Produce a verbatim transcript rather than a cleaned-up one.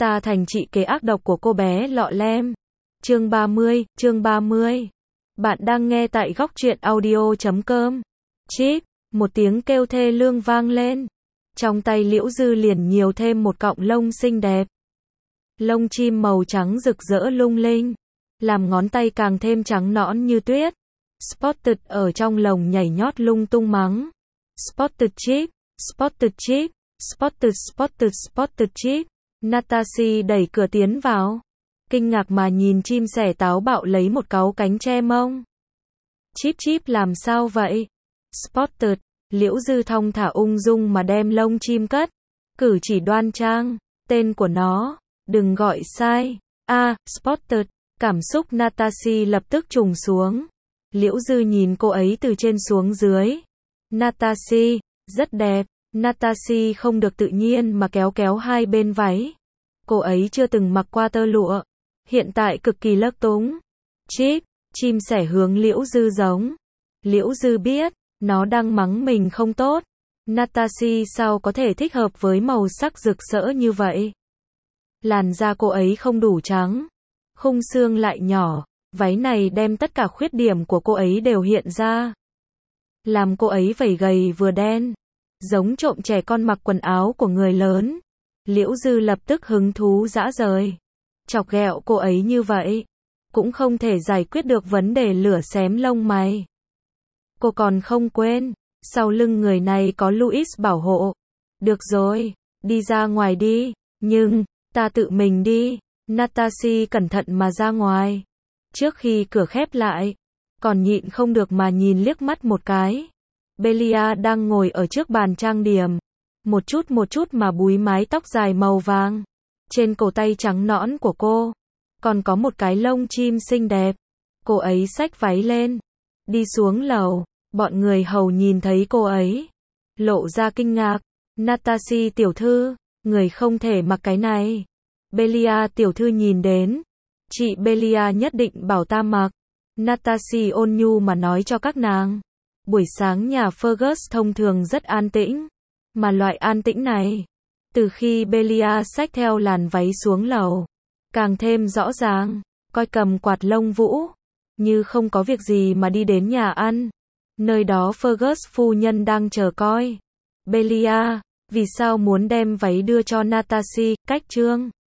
Ta thành trị kế ác độc của cô bé lọ lem. Chương ba mươi, chương ba mươi. Bạn đang nghe tại góc truyện audio chấm com. Chip, một tiếng kêu thê lương vang lên. Trong tay Liễu Dư liền nhiều thêm một cọng lông xinh đẹp. Lông chim màu trắng rực rỡ lung linh, làm ngón tay càng thêm trắng nõn như tuyết. Spotted ở trong lồng nhảy nhót lung tung mắng. Spotted chip, spotted chip, spotted spotted spotted chip. Natasha đẩy cửa tiến vào, kinh ngạc mà nhìn chim sẻ táo bạo lấy một cáu cánh che mông. Chip chip làm sao vậy? Spotted, Liễu Dư thong thả ung dung mà đem lông chim cất, cử chỉ đoan trang, tên của nó, đừng gọi sai. A, à, Spotted, cảm xúc Natasha lập tức trùng xuống. Liễu Dư nhìn cô ấy từ trên xuống dưới. Natasha, rất đẹp. Natasha không được tự nhiên mà kéo kéo hai bên váy. Cô ấy chưa từng mặc qua tơ lụa, hiện tại cực kỳ lấc túng. Chip, chim sẻ hướng Liễu Dư giống. Liễu Dư biết, nó đang mắng mình không tốt. Natasha sao có thể thích hợp với màu sắc rực rỡ như vậy? Làn da cô ấy không đủ trắng, khung xương lại nhỏ, váy này đem tất cả khuyết điểm của cô ấy đều hiện ra. Làm cô ấy vẩy gầy vừa đen, giống trộm trẻ con mặc quần áo của người lớn. Liễu Dư lập tức hứng thú dã rời. Chọc ghẹo cô ấy như vậy, cũng không thể giải quyết được vấn đề lửa xém lông mày. Cô còn không quên, sau lưng người này có Louis bảo hộ. Được rồi, đi ra ngoài đi, nhưng, ta tự mình đi. Natasha cẩn thận mà ra ngoài. Trước khi cửa khép lại, còn nhịn không được mà nhìn liếc mắt một cái. Belia đang ngồi ở trước bàn trang điểm, một chút một chút mà búi mái tóc dài màu vàng. Trên cổ tay trắng nõn của cô, còn có một cái lông chim xinh đẹp. Cô ấy xách váy lên, đi xuống lầu, bọn người hầu nhìn thấy cô ấy, lộ ra kinh ngạc. Natasha tiểu thư, người không thể mặc cái này. Belia tiểu thư nhìn đến, chị Belia nhất định bảo ta mặc. Natasha ôn nhu mà nói cho các nàng. Buổi sáng nhà Fergus thông thường rất an tĩnh, mà loại an tĩnh này, từ khi Belia xách theo làn váy xuống lầu, càng thêm rõ ràng. Coi cầm quạt lông vũ, như không có việc gì mà đi đến nhà ăn. Nơi đó Fergus phu nhân đang chờ coi. Belia, vì sao muốn đem váy đưa cho Natasha? Cách trương